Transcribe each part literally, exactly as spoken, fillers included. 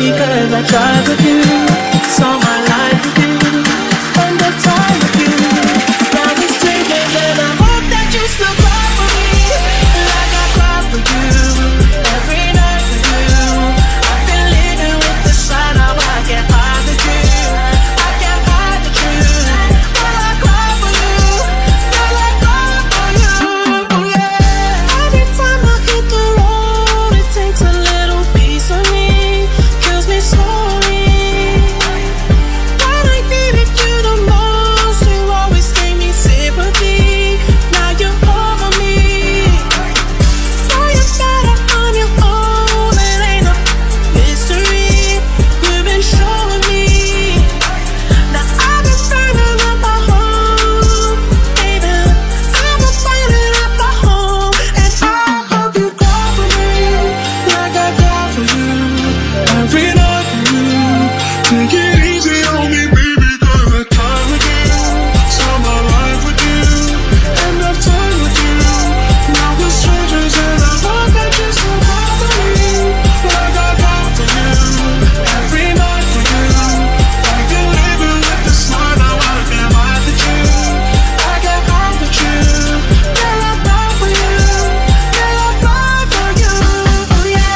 because I tried with you, saw my life with you, spend the time with you. Now we're strangers and I hope that you still cry for me, like I cry for you, every night for you. I've been living with the sign, now I can't hide the truth, I can't hide the truth. Girl, I cry for you, girl, I cry for you, yeah. Every time I hit the road, it takes a little piece of me, kills me slowly. When I needed you the most, you always gave me sympathy. Now you're over me. Now you're better on your own, it ain't no mystery. You've been showing me. Now I've been burning up my home, baby. I've been burning up my home, and I hope you cry for me, like I cry for you, every night for you. Take it easy on me, baby, cause I time with you, saw my life with you, end up time with you. Now we're strangers and I hope that you still cry for me, like I cry for you, every night for you. Like you're living with the smile, now I can't hide the truth, I can't hide the truth. Girl, I cry for you, girl, I cry for you, oh yeah.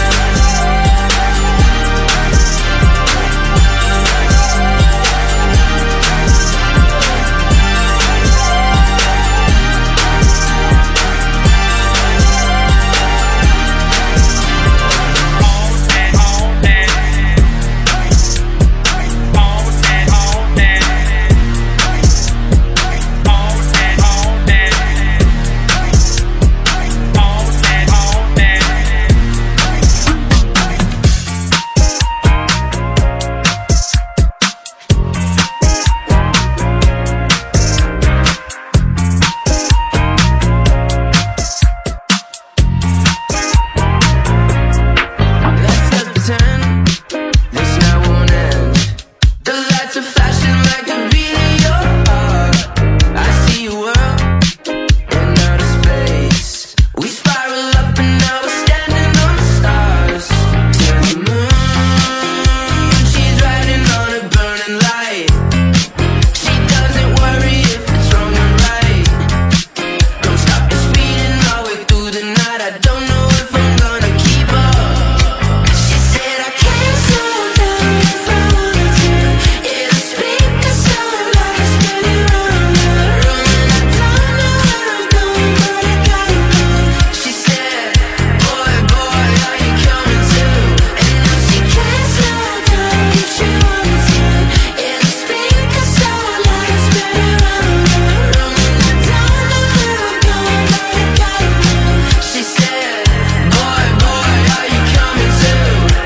Let's just pretend this night won't end. The lights are flashing like the beat of your heart. I see your world in outer space. We spiral up and now we're standing on the stars. To the moon, she's riding on a burning light. She doesn't worry if it's wrong or right. Don't stop the speeding all the way through the night. I don't know if I'm gonna keep up. She said I can't slow down if I wanted to. It'll speak a sound like a spinning round the room, and I don't know where I'm going, but I gotta move. She said, boy, boy, are you coming too? And now she can't slow down if she wanted to. It'll speak a sound like a spinning round the room, and I don't know where I'm going, but I gotta move. She said, boy, boy, are you coming too?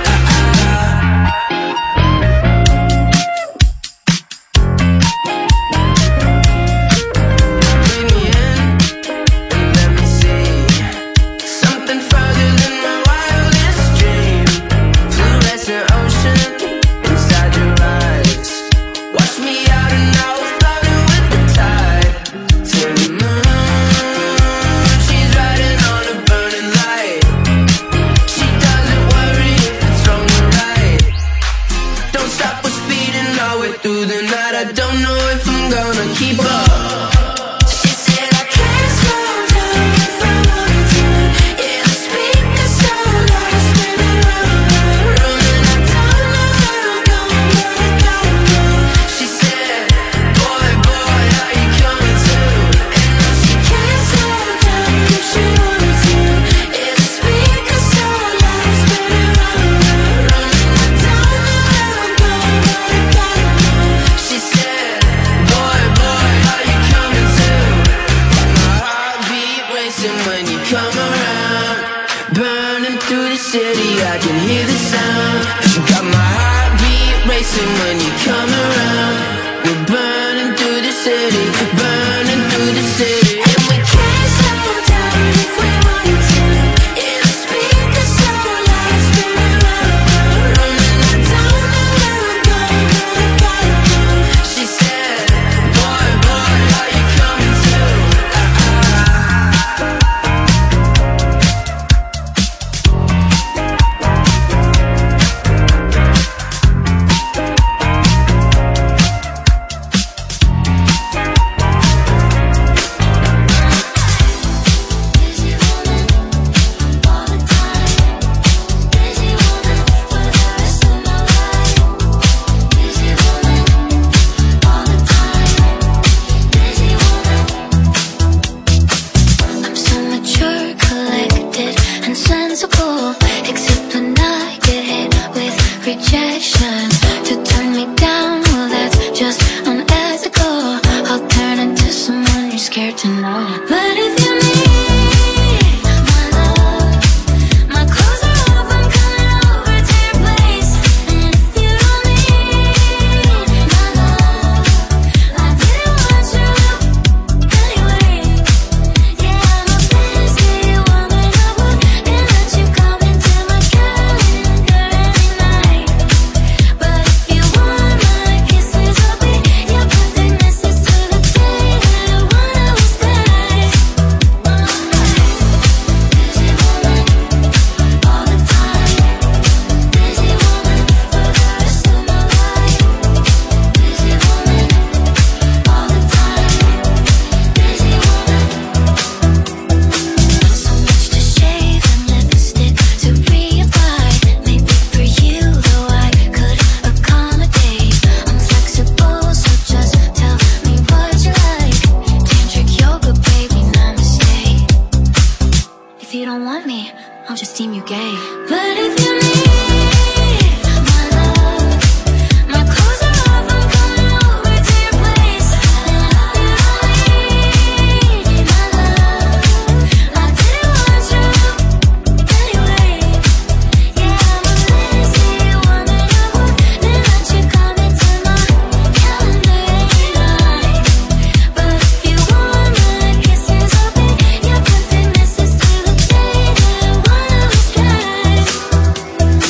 Bring me in and let me see something further than my wildest dream. Fluorescent ocean inside your eyes. Watch me out and I will float with the tide. To the moon, she's riding on a burning light. She doesn't worry if it's wrong or right. Don't stop us speeding all the way through the night. I don't know if I'm gonna keep up. She said I can't slow down if I wanted to. It'll speak a sound like a spinning round the room, and I don't know where I'm going, but I gotta move. She said, boy, boy, are you coming too? And now she can't slow down if she wanted to. It'll speak a sound like a spinning round the room, and I don't know where I'm going, but I gotta move. She said, boy, boy, are you coming too? My heartbeat racing when you come around. Burning through the city, I can hear the sound. Got my heartbeat racing when you come around. We're burning through the city, burning through the city. And we can't slow down if we wanted to. It'll speak a sound like a spinning round the room, and I don't know where I'm going, but I gotta move. She said, boy, boy, are you coming too? Ah, ah. sensible, except when I get hit with rejection. To turn me down, well that's just unethical. I'll turn into someone you're scared to know. But if you need my love, my clothes are off, I'm coming over to your place. And if you don't need my love, I didn't want you anyway. Yeah, I'm a fantasy woman, I wouldn't let you come into my calendar every night. But if you want my kisses, I'll be your perfect message to the day that I wanna was dead. Busy woman, all the time. Busy woman, for the rest of my life. Busy woman, all the time. Busy woman. So much to shave and lipstick to reapply. Maybe for you, though I could accommodate. I'm flexible, so just tell me what you like. Tantric yoga, baby, namaste. If you don't want me, I'll just deem you gay. But if you need my love, my clothes are off, I'm coming over to your place. And if you don't need my love, I didn't want you anyway. Yeah, I'm a fantasy woman, I wouldn't let you come into my calendar every night. But if you want my kisses, I'll be your perfect message to the day that I wanna was dead.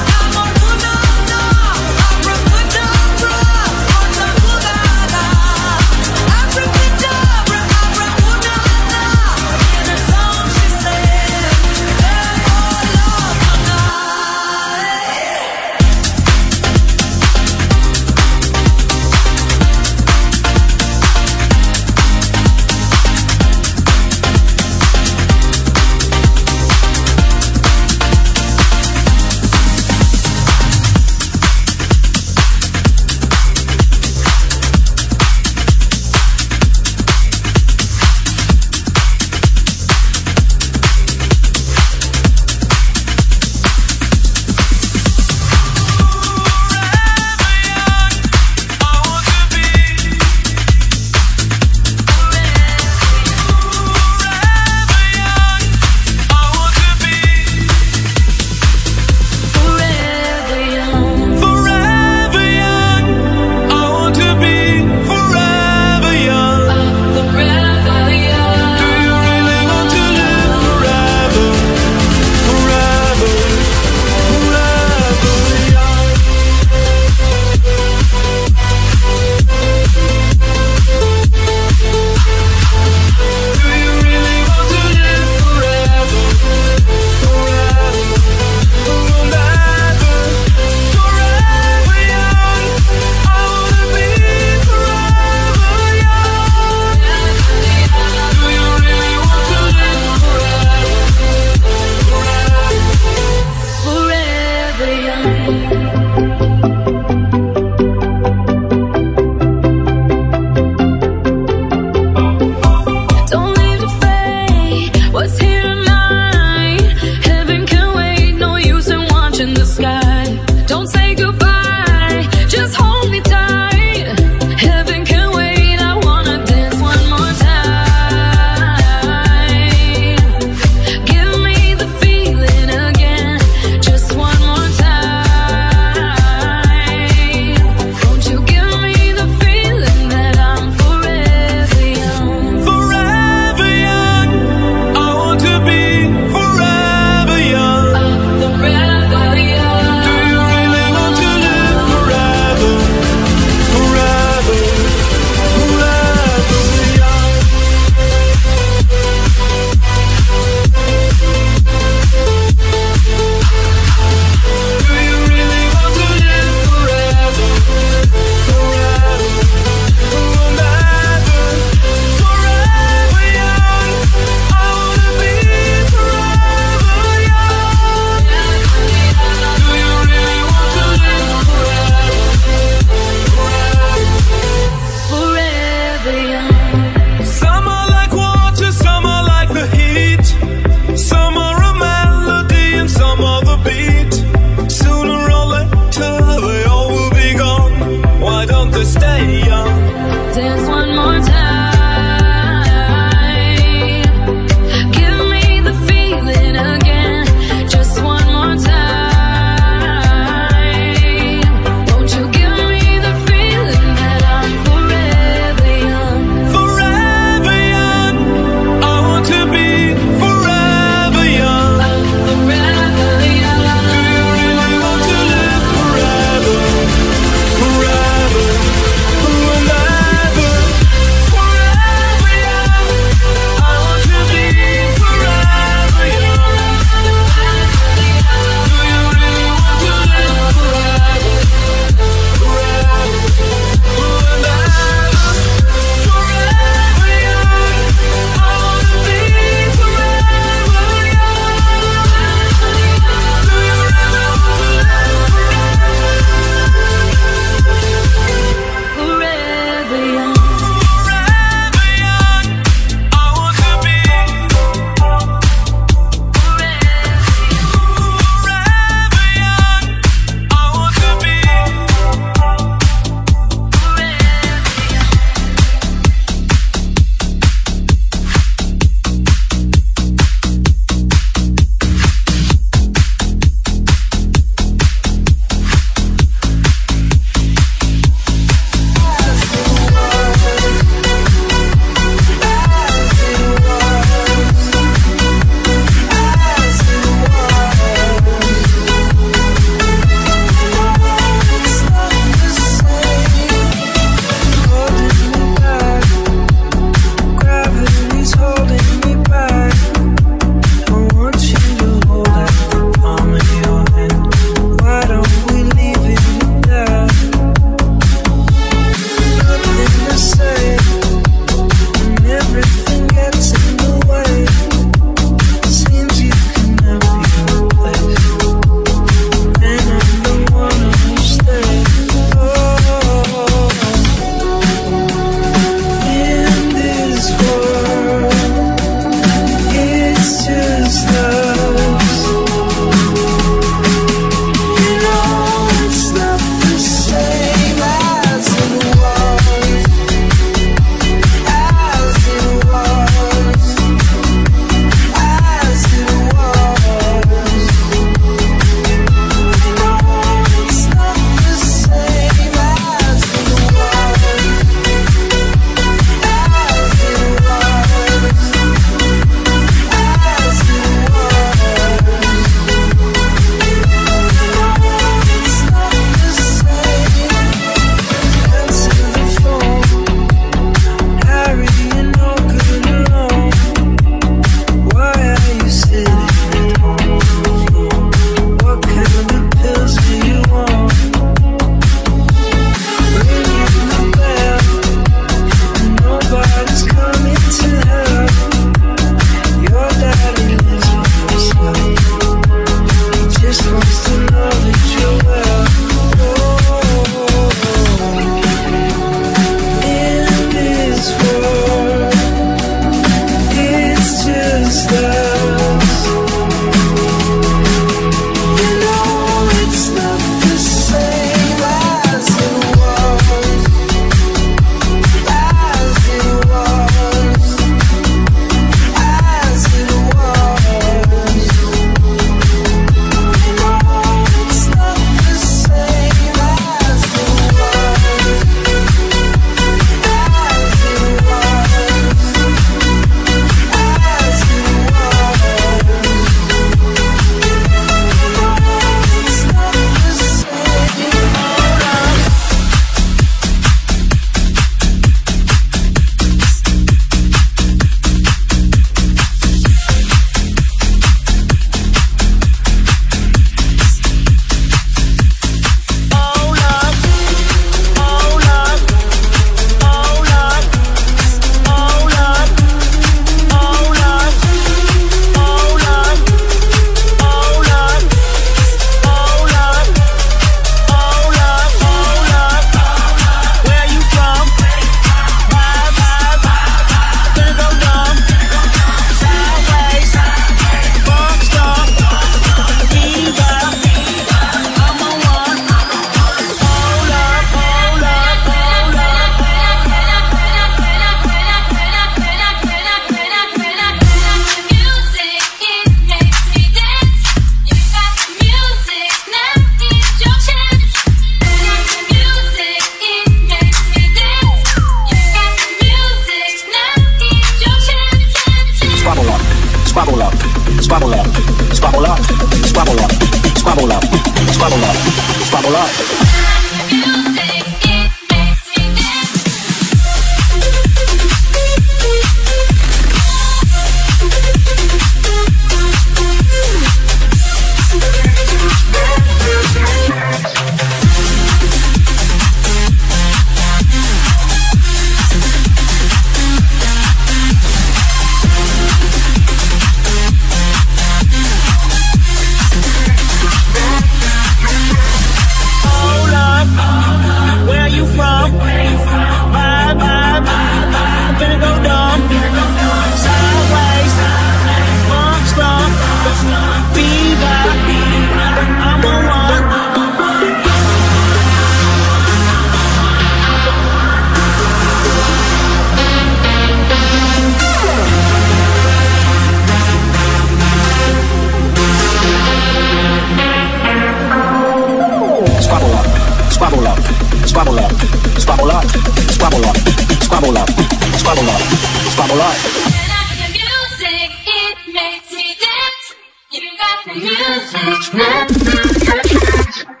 squabble up, squabble up, squabble up, squabble up, squabble up. Music, it makes me dance. You got the music,